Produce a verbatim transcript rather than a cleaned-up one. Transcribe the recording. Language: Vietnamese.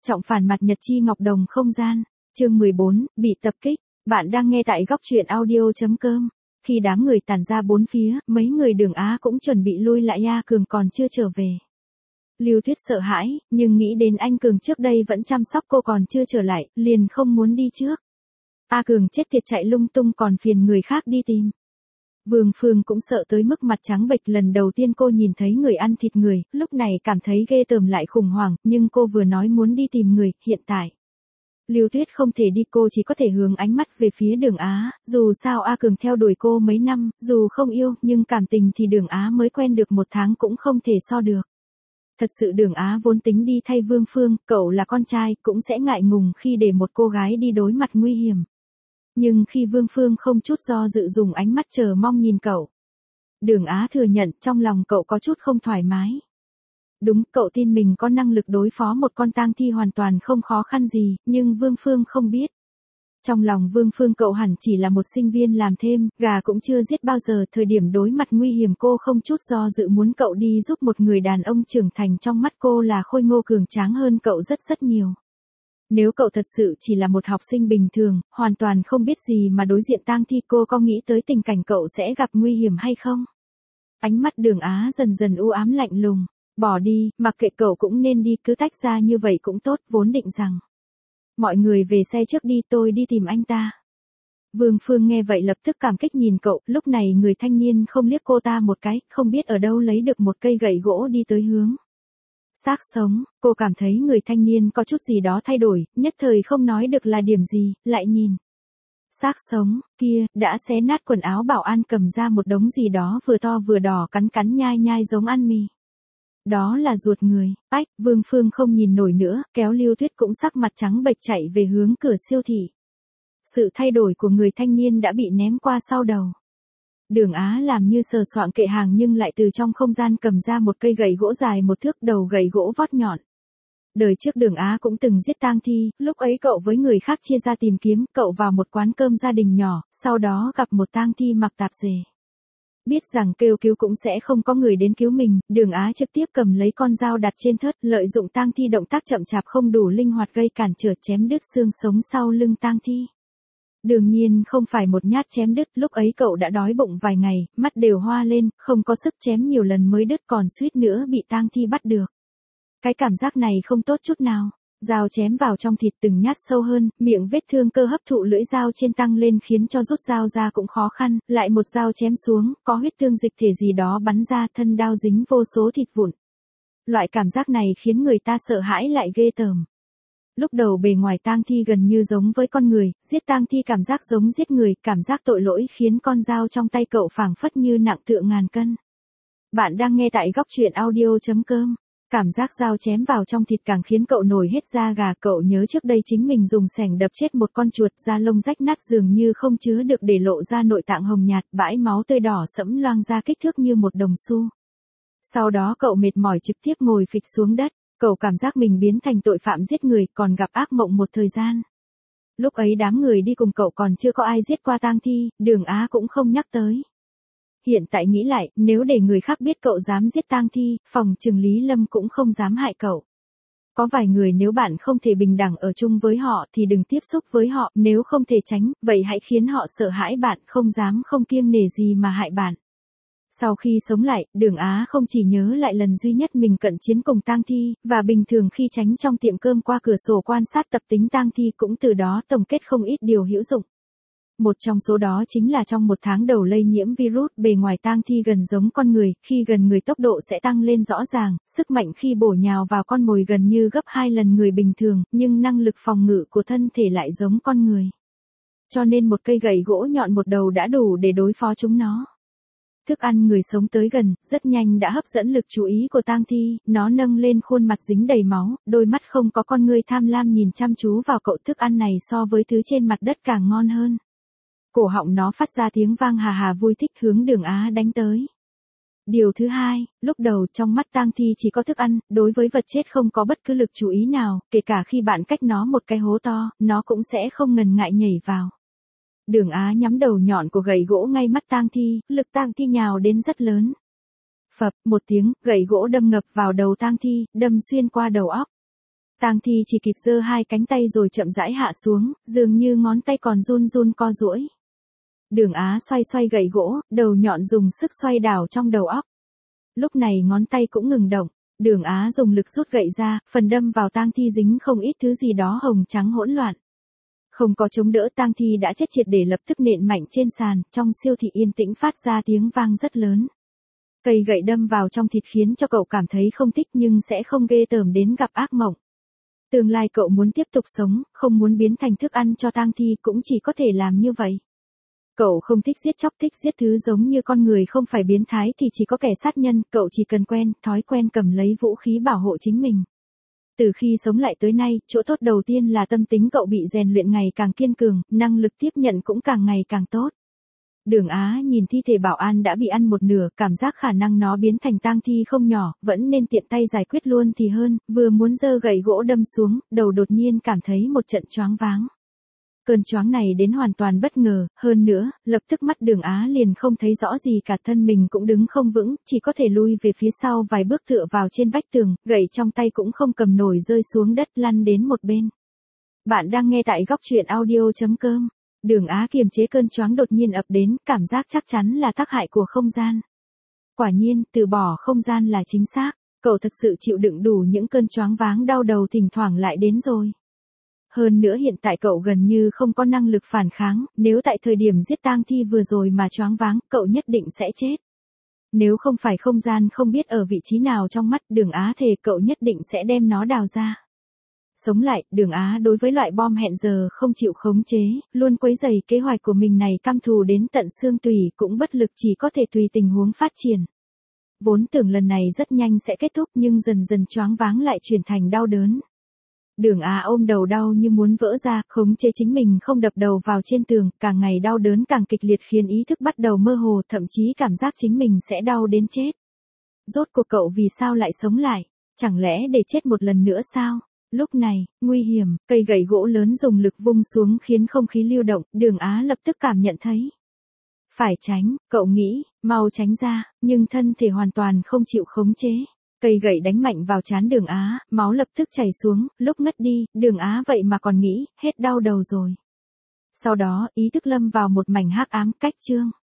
Trọng phản mặt Nhật Chi Ngọc Đồng không gian. Chương mười bốn, bị tập kích. Bạn đang nghe tại góc truyện audio.com. Khi đám người tản ra bốn phía, mấy người Đường Á cũng chuẩn bị lui lại. A Cường còn chưa trở về. Lưu Tuyết sợ hãi, nhưng nghĩ đến anh Cường trước đây vẫn chăm sóc cô còn chưa trở lại, liền không muốn đi trước. A Cường chết tiệt chạy lung tung còn phiền người khác đi tìm. Vương Phương cũng sợ tới mức mặt trắng bệch, lần đầu tiên cô nhìn thấy người ăn thịt người, lúc này cảm thấy ghê tởm lại khủng hoảng, nhưng cô vừa nói muốn đi tìm người, hiện tại. Lưu Tuyết không thể đi, cô chỉ có thể hướng ánh mắt về phía Đường Á, dù sao A Cường theo đuổi cô mấy năm, dù không yêu, nhưng cảm tình thì Đường Á mới quen được một tháng cũng không thể so được. Thật sự Đường Á vốn tính đi thay Vương Phương, cậu là con trai, cũng sẽ ngại ngùng khi để một cô gái đi đối mặt nguy hiểm. Nhưng khi Vương Phương không chút do dự dùng ánh mắt chờ mong nhìn cậu, Đường Á thừa nhận trong lòng cậu có chút không thoải mái. Đúng, cậu tin mình có năng lực đối phó một con tang thi hoàn toàn không khó khăn gì, nhưng Vương Phương không biết. Trong lòng Vương Phương cậu hẳn chỉ là một sinh viên làm thêm, gà cũng chưa giết bao giờ, thời điểm đối mặt nguy hiểm cô không chút do dự muốn cậu đi giúp một người đàn ông trưởng thành, trong mắt cô là khôi ngô cường tráng hơn cậu rất rất nhiều. Nếu cậu thật sự chỉ là một học sinh bình thường, hoàn toàn không biết gì mà đối diện tang thi, cô có nghĩ tới tình cảnh cậu sẽ gặp nguy hiểm hay không? Ánh mắt Đường Á dần dần u ám lạnh lùng. Bỏ đi, mặc kệ cậu cũng nên đi, cứ tách ra như vậy cũng tốt, vốn định rằng. Mọi người về xe trước đi, tôi đi tìm anh ta. Vương Phương nghe vậy lập tức cảm kích nhìn cậu, lúc này người thanh niên không liếc cô ta một cái, không biết ở đâu lấy được một cây gậy gỗ đi tới hướng. Xác sống, cô cảm thấy người thanh niên có chút gì đó thay đổi, nhất thời không nói được là điểm gì, lại nhìn. Xác sống, kia, đã xé nát quần áo bảo an, cầm ra một đống gì đó vừa to vừa đỏ, cắn cắn nhai nhai giống ăn mì. Đó là ruột người. Ách, Vương Phương không nhìn nổi nữa, kéo Lưu Tuyết cũng sắc mặt trắng bệch chạy về hướng cửa siêu thị. Sự thay đổi của người thanh niên đã bị ném qua sau đầu. Đường Á làm như sờ soạng kệ hàng nhưng lại từ trong không gian cầm ra một cây gậy gỗ dài một thước, đầu gậy gỗ vót nhọn. Đời trước Đường Á cũng từng giết tang thi, lúc ấy cậu với người khác chia ra tìm kiếm, cậu vào một quán cơm gia đình nhỏ, sau đó gặp một tang thi mặc tạp dề. Biết rằng kêu cứu cũng sẽ không có người đến cứu mình, Đường Á trực tiếp cầm lấy con dao đặt trên thớt, lợi dụng tang thi động tác chậm chạp không đủ linh hoạt gây cản trở, chém đứt xương sống sau lưng tang thi. Đương nhiên không phải một nhát chém đứt, lúc ấy cậu đã đói bụng vài ngày, mắt đều hoa lên, không có sức chém nhiều lần mới đứt, còn suýt nữa bị tang thi bắt được. Cái cảm giác này không tốt chút nào. Dao chém vào trong thịt từng nhát sâu hơn, miệng vết thương cơ hấp thụ lưỡi dao trên tăng lên khiến cho rút dao ra cũng khó khăn, lại một dao chém xuống, có huyết tương dịch thể gì đó bắn ra, thân đao dính vô số thịt vụn. Loại cảm giác này khiến người ta sợ hãi lại ghê tởm. Lúc đầu bề ngoài tang thi gần như giống với con người, giết tang thi cảm giác giống giết người, cảm giác tội lỗi khiến con dao trong tay cậu phảng phất như nặng tựa ngàn cân. Bạn đang nghe tại góc truyện audio.com. Cảm giác dao chém vào trong thịt càng khiến cậu nổi hết da gà, cậu nhớ trước đây chính mình dùng xẻng đập chết một con chuột, da lông rách nát dường như không chứa được để lộ ra nội tạng hồng nhạt, bãi máu tươi đỏ sẫm loang ra kích thước như một đồng xu. Sau đó cậu mệt mỏi trực tiếp ngồi phịch xuống đất, cậu cảm giác mình biến thành tội phạm giết người, còn gặp ác mộng một thời gian. Lúc ấy đám người đi cùng cậu còn chưa có ai giết qua tang thi, Đường Á cũng không nhắc tới. Hiện tại nghĩ lại, nếu để người khác biết cậu dám giết tang thi, phòng trừng Lý Lâm cũng không dám hại cậu. Có vài người nếu bạn không thể bình đẳng ở chung với họ thì đừng tiếp xúc với họ, nếu không thể tránh, vậy hãy khiến họ sợ hãi bạn, không dám không kiêng nể gì mà hại bạn. Sau khi sống lại, Đường Á không chỉ nhớ lại lần duy nhất mình cận chiến cùng tang thi, và bình thường khi tránh trong tiệm cơm qua cửa sổ quan sát tập tính tang thi, cũng từ đó tổng kết không ít điều hữu dụng. Một trong số đó chính là trong một tháng đầu lây nhiễm virus, bề ngoài tang thi gần giống con người, khi gần người tốc độ sẽ tăng lên rõ ràng, sức mạnh khi bổ nhào vào con mồi gần như gấp hai lần người bình thường, nhưng năng lực phòng ngự của thân thể lại giống con người. Cho nên một cây gậy gỗ nhọn một đầu đã đủ để đối phó chúng nó. Thức ăn người sống tới gần, rất nhanh đã hấp dẫn lực chú ý của tang thi, nó nâng lên khuôn mặt dính đầy máu, đôi mắt không có con ngươi tham lam nhìn chăm chú vào cậu, thức ăn này so với thứ trên mặt đất càng ngon hơn. Cổ họng nó phát ra tiếng vang hà hà vui thích hướng Đường Á đánh tới. Điều thứ hai, lúc đầu trong mắt tang thi chỉ có thức ăn, đối với vật chết không có bất cứ lực chú ý nào, kể cả khi bạn cách nó một cái hố to, nó cũng sẽ không ngần ngại nhảy vào. Đường Á nhắm đầu nhọn của gậy gỗ ngay mắt tang thi, lực tang thi nhào đến rất lớn. Phập, một tiếng, gậy gỗ đâm ngập vào đầu tang thi, đâm xuyên qua đầu óc. Tang Thi chỉ kịp giơ hai cánh tay rồi chậm rãi hạ xuống, dường như ngón tay còn run run co duỗi. Đường Á xoay xoay gậy gỗ, đầu nhọn dùng sức xoay đảo trong đầu óc. Lúc này ngón tay cũng ngừng động, Đường Á dùng lực rút gậy ra, phần đâm vào Tang Thi dính không ít thứ gì đó hồng trắng hỗn loạn. Không có chống đỡ, Tang Thi đã chết triệt để, lập tức nện mạnh trên sàn, trong siêu thị yên tĩnh phát ra tiếng vang rất lớn. Cây gậy đâm vào trong thịt khiến cho cậu cảm thấy không thích nhưng sẽ không ghê tởm đến gặp ác mộng. Tương lai cậu muốn tiếp tục sống, không muốn biến thành thức ăn cho Tang Thi, cũng chỉ có thể làm như vậy. Cậu không thích giết chóc, thích giết thứ giống như con người, không phải biến thái thì chỉ có kẻ sát nhân, cậu chỉ cần quen, thói quen cầm lấy vũ khí bảo hộ chính mình. Từ khi sống lại tới nay, chỗ tốt đầu tiên là tâm tính cậu bị rèn luyện ngày càng kiên cường, năng lực tiếp nhận cũng càng ngày càng tốt. Đường Á nhìn thi thể Bảo An đã bị ăn một nửa, cảm giác khả năng nó biến thành tang thi không nhỏ, vẫn nên tiện tay giải quyết luôn thì hơn, vừa muốn giơ gậy gỗ đâm xuống, đầu đột nhiên cảm thấy một trận choáng váng. Cơn choáng này đến hoàn toàn bất ngờ, hơn nữa, lập tức mắt Đường Á liền không thấy rõ gì cả, thân mình cũng đứng không vững, chỉ có thể lui về phía sau vài bước tựa vào trên vách tường, gậy trong tay cũng không cầm nổi rơi xuống đất lăn đến một bên. Bạn đang nghe tại góc truyện audio chấm com. Đường Á kiềm chế cơn choáng đột nhiên ập đến, cảm giác chắc chắn là tác hại của không gian. Quả nhiên, từ bỏ không gian là chính xác, cậu thật sự chịu đựng đủ những cơn choáng váng đau đầu thỉnh thoảng lại đến rồi. Hơn nữa hiện tại cậu gần như không có năng lực phản kháng, nếu tại thời điểm giết tang thi vừa rồi mà choáng váng, cậu nhất định sẽ chết. Nếu không phải không gian không biết ở vị trí nào trong mắt, Đường Á thề cậu nhất định sẽ đem nó đào ra. Sống lại, Đường Á đối với loại bom hẹn giờ không chịu khống chế, luôn quấy rầy kế hoạch của mình này, căm thù đến tận xương tủy, cũng bất lực, chỉ có thể tùy tình huống phát triển. Vốn tưởng lần này rất nhanh sẽ kết thúc nhưng dần dần choáng váng lại chuyển thành đau đớn. Đường Á ôm đầu đau như muốn vỡ ra, khống chế chính mình không đập đầu vào trên tường, càng ngày đau đớn càng kịch liệt khiến ý thức bắt đầu mơ hồ, thậm chí cảm giác chính mình sẽ đau đến chết. Rốt cuộc cậu vì sao lại sống lại? Chẳng lẽ để chết một lần nữa sao? Lúc này, nguy hiểm, cây gậy gỗ lớn dùng lực vung xuống khiến không khí lưu động, Đường Á lập tức cảm nhận thấy. Phải tránh, cậu nghĩ, mau tránh ra, nhưng thân thể hoàn toàn không chịu khống chế. Cây gậy đánh mạnh vào trán Đường Á, máu lập tức chảy xuống, lúc ngất đi, Đường Á vậy mà còn nghĩ, hết đau đầu rồi. Sau đó, ý thức lâm vào một mảnh hắc ám, cách chương.